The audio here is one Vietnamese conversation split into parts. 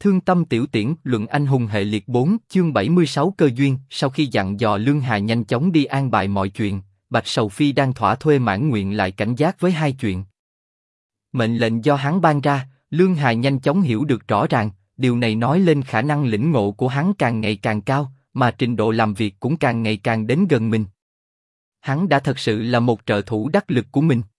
Thương tâm tiểu tiễn, luận anh hùng hệ liệt 4, chương 76 cơ duyên. Sau khi dặn dò Lương Hà nhanh chóng đi an bài mọi chuyện, Bạch Sầu Phi đang thỏa thuê mãn nguyện lại cảnh giác với hai chuyện. Mệnh lệnh do hắn ban ra, Lương Hà nhanh chóng hiểu được rõ ràng, điều này nói lên khả năng lĩnh ngộ của hắn càng ngày càng cao, mà trình độ làm việc cũng càng ngày càng đến gần mình. Hắn đã thật sự là một trợ thủ đắc lực của mình.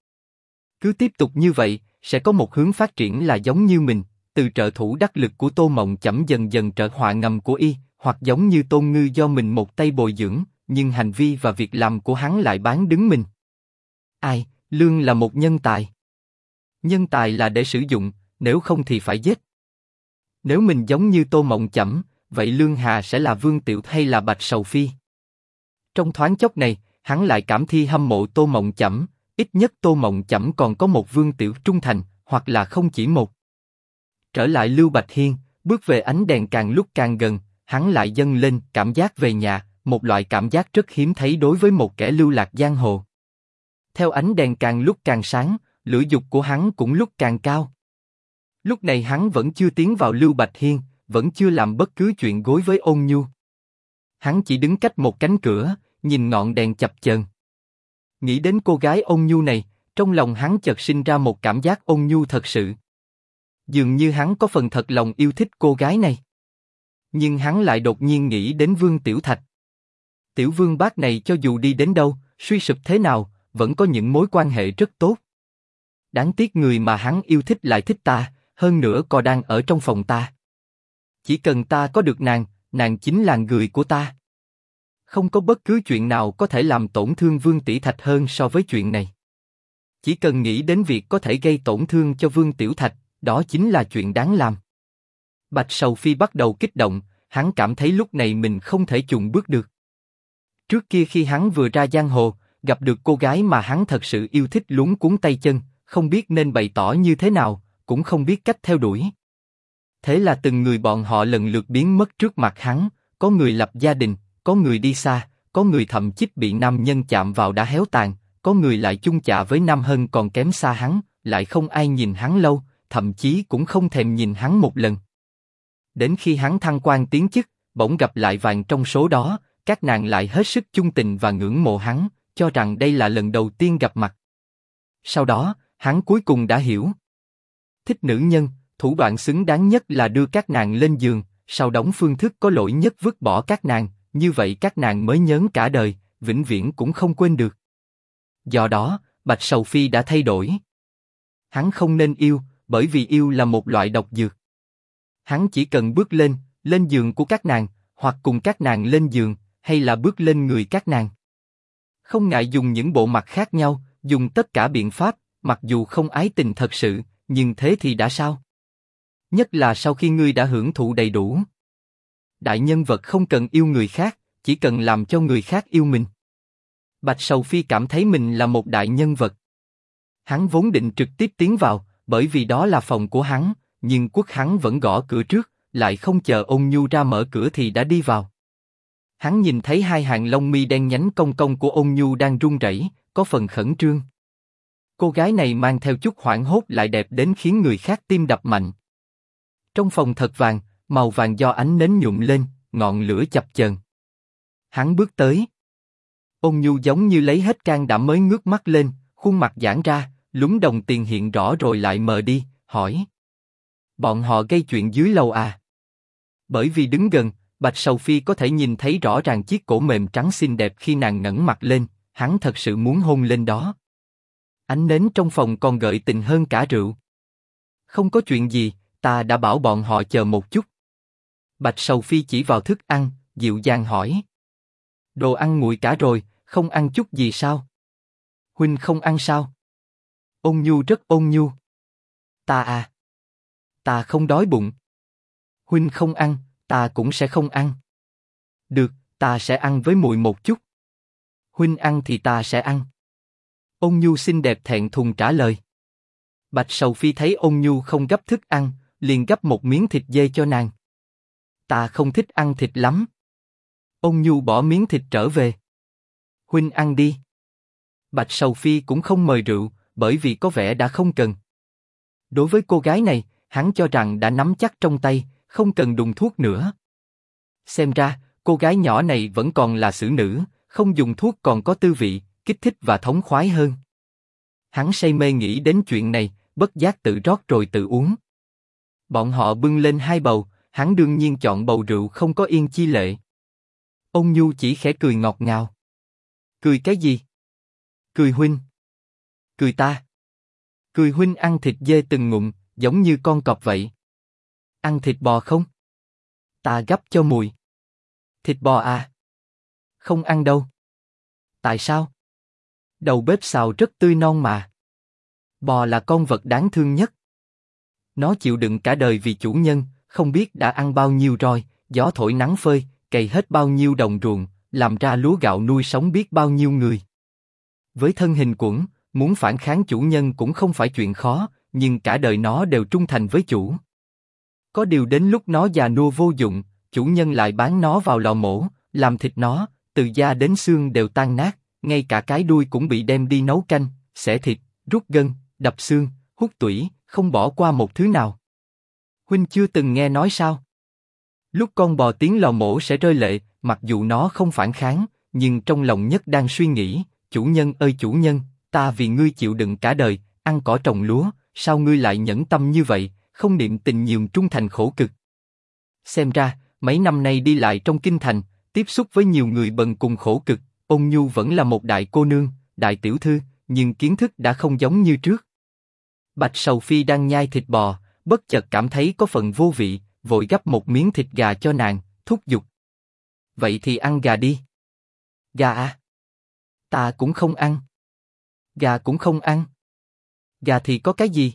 Cứ tiếp tục như vậy, sẽ có một hướng phát triển là giống như mình, từ trợ thủ đắc lực của Tô Mộng Chẩm dần dần trở họa ngầm của y, hoặc giống như Tôn Ngư do mình một tay bồi dưỡng, nhưng hành vi và việc làm của hắn lại bán đứng mình. Ai, Lương là một nhân tài. Nhân tài là để sử dụng, nếu không thì phải giết. Nếu mình giống như Tô Mộng Chẩm, vậy Lương Hà sẽ là Vương Tiểu hay là Bạch Sầu Phi? Trong thoáng chốc này, hắn lại cảm thi hâm mộ Tô Mộng Chẩm, ít nhất Tô Mộng Chẩm còn có một Vương Tiểu trung thành, hoặc là không chỉ một. Trở lại Lưu Bạch Hiên, bước về ánh đèn càng lúc càng gần, hắn lại dâng lên cảm giác về nhà, một loại cảm giác rất hiếm thấy đối với một kẻ lưu lạc giang hồ. Theo ánh đèn càng lúc càng sáng, lửa dục của hắn cũng lúc càng cao. Lúc này hắn vẫn chưa tiến vào Lưu Bạch Hiên, vẫn chưa làm bất cứ chuyện gối với Ôn Nhu. Hắn chỉ đứng cách một cánh cửa, nhìn ngọn đèn chập chờn. Nghĩ đến cô gái Ôn Nhu này, trong lòng hắn chợt sinh ra một cảm giác Ôn Nhu thật sự. Dường như hắn có phần thật lòng yêu thích cô gái này. Nhưng hắn lại đột nhiên nghĩ đến Vương Tiểu Thạch. Tiểu Vương bác này cho dù đi đến đâu, suy sụp thế nào, vẫn có những mối quan hệ rất tốt. Đáng tiếc người mà hắn yêu thích lại thích ta, hơn nữa còn đang ở trong phòng ta. Chỉ cần ta có được nàng, nàng chính là người của ta. Không có bất cứ chuyện nào có thể làm tổn thương Vương Tiểu Thạch hơn so với chuyện này. Chỉ cần nghĩ đến việc có thể gây tổn thương cho Vương Tiểu Thạch, đó chính là chuyện đáng làm. Bạch Sầu Phi bắt đầu kích động, hắn cảm thấy lúc này mình không thể chùn bước được. Trước kia khi hắn vừa ra giang hồ, gặp được cô gái mà hắn thật sự yêu thích luống cuống tay chân, không biết nên bày tỏ như thế nào, cũng không biết cách theo đuổi. Thế là từng người bọn họ lần lượt biến mất trước mặt hắn, có người lập gia đình, có người đi xa, có người thậm chí bị nam nhân chạm vào đã héo tàn, có người lại chung chạ với nam hân còn kém xa hắn, lại không ai nhìn hắn lâu, thậm chí cũng không thèm nhìn hắn một lần. Đến khi hắn thăng quan tiến chức, bỗng gặp lại vài trong số đó, các nàng lại hết sức chung tình và ngưỡng mộ hắn, cho rằng đây là lần đầu tiên gặp mặt. Sau đó, hắn cuối cùng đã hiểu. Thích nữ nhân, thủ đoạn xứng đáng nhất là đưa các nàng lên giường, sau đóng phương thức có lỗi nhất vứt bỏ các nàng, như vậy các nàng mới nhớ cả đời, vĩnh viễn cũng không quên được. Do đó, Bạch Sầu Phi đã thay đổi. Hắn không nên yêu, bởi vì yêu là một loại độc dược. Hắn chỉ cần bước lên giường của các nàng, hoặc cùng các nàng lên giường, hay là bước lên người các nàng. Không ngại dùng những bộ mặt khác nhau, dùng tất cả biện pháp, mặc dù không ái tình thật sự, nhưng thế thì đã sao? Nhất là sau khi ngươi đã hưởng thụ đầy đủ. Đại nhân vật không cần yêu người khác, chỉ cần làm cho người khác yêu mình. Bạch Sầu Phi cảm thấy mình là một đại nhân vật. Hắn vốn định trực tiếp tiến vào, bởi vì đó là phòng của hắn, nhưng Quốc hắn vẫn gõ cửa trước, lại không chờ Ôn Nhu ra mở cửa thì đã đi vào. Hắn nhìn thấy hai hàng lông mi đen nhánh cong cong của Ôn Nhu đang run rẩy, có phần khẩn trương. Cô gái này mang theo chút hoảng hốt lại đẹp đến khiến người khác tim đập mạnh. Trong phòng thật vàng, màu vàng do ánh nến nhuộm lên, ngọn lửa chập chờn. Hắn bước tới. Ôn Nhu giống như lấy hết can đảm mới ngước mắt lên, khuôn mặt giãn ra, lúm đồng tiền hiện rõ rồi lại mờ đi, hỏi. Bọn họ gây chuyện dưới lầu à? Bởi vì đứng gần, Bạch Sầu Phi có thể nhìn thấy rõ ràng chiếc cổ mềm trắng xinh đẹp khi nàng ngẩng mặt lên, hắn thật sự muốn hôn lên đó. Ánh nến trong phòng còn gợi tình hơn cả rượu. Không có chuyện gì, ta đã bảo bọn họ chờ một chút. Bạch Sầu Phi chỉ vào thức ăn, dịu dàng hỏi. Đồ ăn nguội cả rồi, không ăn chút gì sao? Huynh không ăn sao? Ôn Nhu rất ôn nhu. Ta không đói bụng. Huynh không ăn, ta cũng sẽ không ăn. Được, ta sẽ ăn với muội một chút. Huynh ăn thì ta sẽ ăn. Ôn Nhu xinh đẹp thẹn thùng trả lời. Bạch Sầu Phi thấy Ôn Nhu không gấp thức ăn, liền gấp một miếng thịt dê cho nàng. Ta không thích ăn thịt lắm. Ôn Nhu bỏ miếng thịt trở về. Huynh ăn đi. Bạch Sầu Phi cũng không mời rượu, bởi vì có vẻ đã không cần. Đối với cô gái này, hắn cho rằng đã nắm chắc trong tay, không cần đùng thuốc nữa. Xem ra, cô gái nhỏ này vẫn còn là xử nữ, không dùng thuốc còn có tư vị, kích thích và thống khoái hơn. Hắn say mê nghĩ đến chuyện này, bất giác tự rót rồi tự uống. Bọn họ bưng lên hai bầu, hắn đương nhiên chọn bầu rượu không có yên chi lệ. Ôn Nhu chỉ khẽ cười ngọt ngào. Cười cái gì? Cười huynh. Cười ta. Cười huynh ăn thịt dê từng ngụm, giống như con cọp vậy. Ăn thịt bò không? Ta gắp cho mùi. Thịt bò à? Không ăn đâu. Tại sao? Đầu bếp xào rất tươi non mà. Bò là con vật đáng thương nhất. Nó chịu đựng cả đời vì chủ nhân, không biết đã ăn bao nhiêu roi, gió thổi nắng phơi, cày hết bao nhiêu đồng ruộng, làm ra lúa gạo nuôi sống biết bao nhiêu người. Với thân hình quẫn, muốn phản kháng chủ nhân cũng không phải chuyện khó, nhưng cả đời nó đều trung thành với chủ. Có điều đến lúc nó già nua vô dụng, chủ nhân lại bán nó vào lò mổ, làm thịt nó, từ da đến xương đều tan nát, ngay cả cái đuôi cũng bị đem đi nấu canh, xẻ thịt, rút gân, đập xương, hút tủy, không bỏ qua một thứ nào. Huynh chưa từng nghe nói sao? Lúc con bò tiến lò mổ sẽ rơi lệ, mặc dù nó không phản kháng, nhưng trong lòng nhất đang suy nghĩ, chủ nhân ơi chủ nhân, ta vì ngươi chịu đựng cả đời, ăn cỏ trồng lúa, sao ngươi lại nhẫn tâm như vậy, không niệm tình nhường trung thành khổ cực. Xem ra, mấy năm nay đi lại trong kinh thành, tiếp xúc với nhiều người bần cùng khổ cực, Ôn Nhu vẫn là một đại cô nương, đại tiểu thư, nhưng kiến thức đã không giống như trước. Bạch Sầu Phi đang nhai thịt bò, bất chợt cảm thấy có phần vô vị, vội gắp một miếng thịt gà cho nàng, thúc giục. Vậy thì ăn gà đi. Gà à? Ta cũng không ăn. Gà cũng không ăn. Gà thì có cái gì?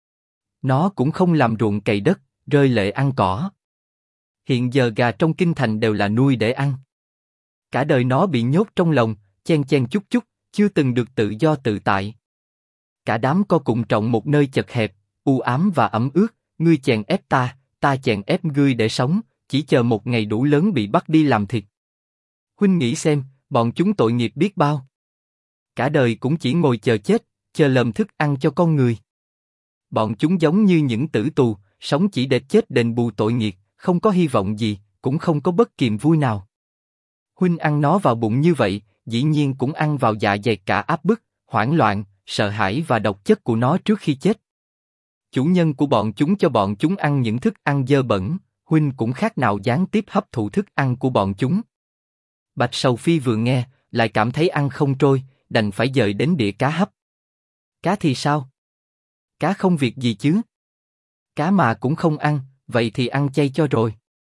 Nó cũng không làm ruộng cày đất, rơi lệ ăn cỏ. Hiện giờ gà trong kinh thành đều là nuôi để ăn. Cả đời nó bị nhốt trong lồng, chen chen chúc chúc, chưa từng được tự do tự tại. Cả đám co cùng trọng một nơi chật hẹp, u ám và ẩm ướt, ngươi chèn ép ta, ta chèn ép ngươi để sống, chỉ chờ một ngày đủ lớn bị bắt đi làm thịt. Huynh nghĩ xem, bọn chúng tội nghiệp biết bao. Cả đời cũng chỉ ngồi chờ chết, chờ lầm thức ăn cho con người. Bọn chúng giống như những tử tù, sống chỉ để chết đền bù tội nghiệp, không có hy vọng gì, cũng không có bất kỳ vui nào. Huynh ăn nó vào bụng như vậy, dĩ nhiên cũng ăn vào dạ dày cả áp bức, hoảng loạn, sợ hãi và độc chất của nó trước khi chết. Chủ nhân của bọn chúng cho bọn chúng ăn những thức ăn dơ bẩn, huynh cũng khác nào gián tiếp hấp thụ thức ăn của bọn chúng. Bạch Sầu Phi vừa nghe, lại cảm thấy ăn không trôi, đành phải dời đến đĩa cá hấp. Cá thì sao? Cá không việc gì chứ? Cá mà cũng không ăn, vậy thì ăn chay cho rồi.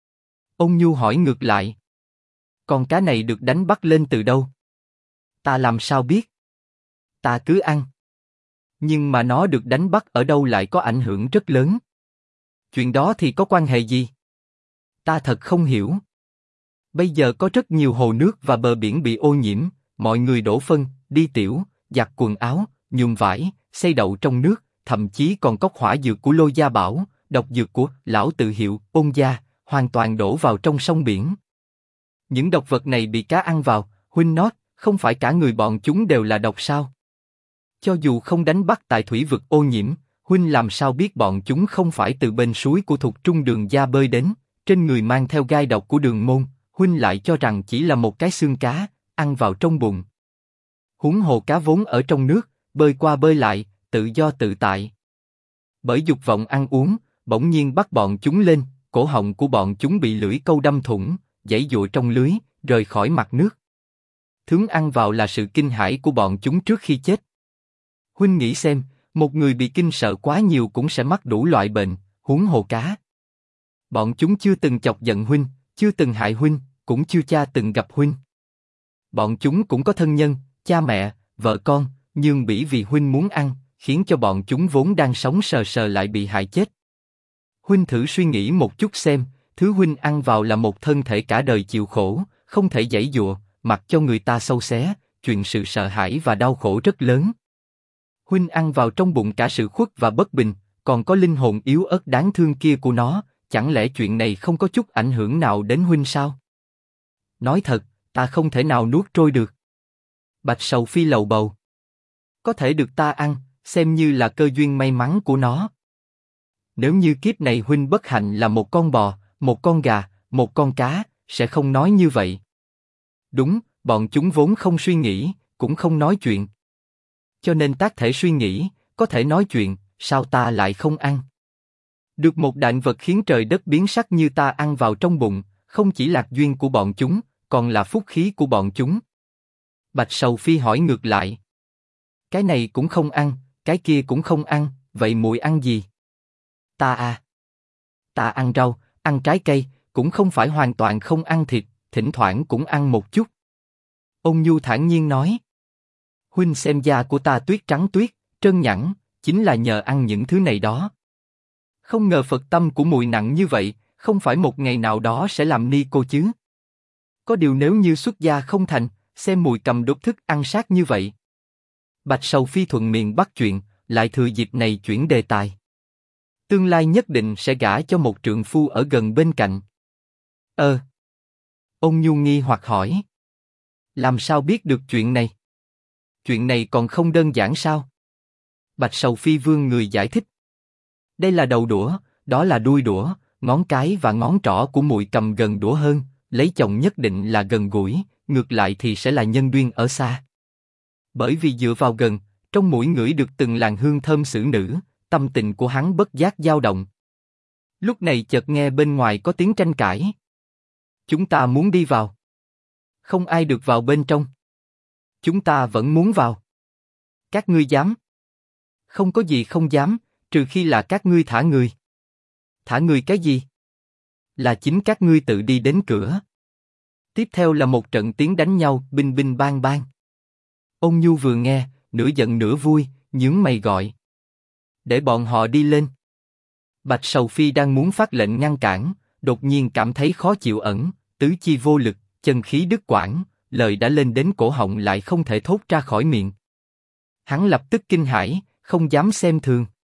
Ôn Nhu hỏi ngược lại. Con cá này được đánh bắt lên từ đâu? Ta làm sao biết? Ta cứ ăn. Nhưng mà nó được đánh bắt ở đâu lại có ảnh hưởng rất lớn. Chuyện đó thì có quan hệ gì? Ta thật không hiểu. Bây giờ có rất nhiều hồ nước và bờ biển bị ô nhiễm, mọi người đổ phân, đi tiểu, giặt quần áo, nhuộm vải, xây đậu trong nước, thậm chí còn cốc hỏa dược của Lôi Gia Bảo, độc dược của lão tự hiệu Ôn Gia, hoàn toàn đổ vào trong sông biển. Những độc vật này bị cá ăn vào, huynh nói, không phải cả người bọn chúng đều là độc sao? Cho dù không đánh bắt tại thủy vực ô nhiễm, huynh làm sao biết bọn chúng không phải từ bên suối của Thục Trung Đường Gia bơi đến, trên người mang theo gai độc của Đường Môn, huynh lại cho rằng chỉ là một cái xương cá, ăn vào trong bụng. Huống hồ cá vốn ở trong nước, bơi qua bơi lại, tự do tự tại. Bởi dục vọng ăn uống, bỗng nhiên bắt bọn chúng lên, cổ họng của bọn chúng bị lưỡi câu đâm thủng, giãy giụa trong lưới, rời khỏi mặt nước. Thứ ăn vào là sự kinh hãi của bọn chúng trước khi chết. Huynh nghĩ xem, một người bị kinh sợ quá nhiều cũng sẽ mắc đủ loại bệnh, huống hồ cá. Bọn chúng chưa từng chọc giận huynh, chưa từng hại huynh, cũng chưa cha từng gặp huynh. Bọn chúng cũng có thân nhân, cha mẹ, vợ con, nhưng bỉ vì huynh muốn ăn, khiến cho bọn chúng vốn đang sống sờ sờ lại bị hại chết. Huynh thử suy nghĩ một chút xem, thứ huynh ăn vào là một thân thể cả đời chịu khổ, không thể giãy giụa, mặc cho người ta xâu xé, chuyện sự sợ hãi và đau khổ rất lớn. Huynh ăn vào trong bụng cả sự khuất và bất bình, còn có linh hồn yếu ớt đáng thương kia của nó, chẳng lẽ chuyện này không có chút ảnh hưởng nào đến huynh sao? Nói thật, ta không thể nào nuốt trôi được. Bạch Sầu Phi lầu bầu. Có thể được ta ăn, xem như là cơ duyên may mắn của nó. Nếu như kiếp này huynh bất hạnh là một con bò, một con gà, một con cá, sẽ không nói như vậy. Đúng, bọn chúng vốn không suy nghĩ, cũng không nói chuyện. Cho nên tác thể suy nghĩ, có thể nói chuyện, sao ta lại không ăn? Được một đạn vật khiến trời đất biến sắc như ta ăn vào trong bụng, không chỉ lạc duyên của bọn chúng, còn là phúc khí của bọn chúng. Bạch Sầu Phi hỏi ngược lại. Cái này cũng không ăn, cái kia cũng không ăn, vậy muội ăn gì? Ta ăn rau, ăn trái cây, cũng không phải hoàn toàn không ăn thịt, thỉnh thoảng cũng ăn một chút. Ôn Nhu thản nhiên nói. Huynh xem da của ta tuyết trắng tuyết, trơn nhẵn, chính là nhờ ăn những thứ này đó. Không ngờ Phật tâm của muội nặng như vậy, không phải một ngày nào đó sẽ làm ni cô chứ? Có điều nếu như xuất gia không thành, xem muội cầm đốt thức ăn sát như vậy. Bạch Sầu Phi thuận miệng bắt chuyện, lại thừa dịp này chuyển đề tài. Tương lai nhất định sẽ gả cho một trượng phu ở gần bên cạnh. Ôn Nhu nghi hoặc hỏi. Làm sao biết được chuyện này? Chuyện này còn không đơn giản sao? Bạch Sầu Phi vươn người giải thích. Đây là đầu đũa, đó là đuôi đũa, ngón cái và ngón trỏ của muội cầm gần đũa hơn, lấy chồng nhất định là gần gũi, ngược lại thì sẽ là nhân duyên ở xa. Bởi vì dựa vào gần, trong mũi ngửi được từng làn hương thơm xử nữ, tâm tình của hắn bất giác dao động. Lúc này chợt nghe bên ngoài có tiếng tranh cãi. Chúng ta muốn đi vào. Không ai được vào bên trong. Chúng ta vẫn muốn vào. Các ngươi dám? Không có gì không dám, trừ khi là các ngươi thả người. Thả người cái gì? Là chính các ngươi tự đi đến cửa. Tiếp theo là một trận tiếng đánh nhau, binh binh bang bang. Ôn Nhu vừa nghe, nửa giận nửa vui, nhướng mày gọi. Để bọn họ đi lên. Bạch Sầu Phi đang muốn phát lệnh ngăn cản, đột nhiên cảm thấy khó chịu ẩn, tứ chi vô lực, chân khí đứt quãng, lời đã lên đến cổ họng lại không thể thốt ra khỏi miệng. Hắn lập tức kinh hãi, không dám xem thường.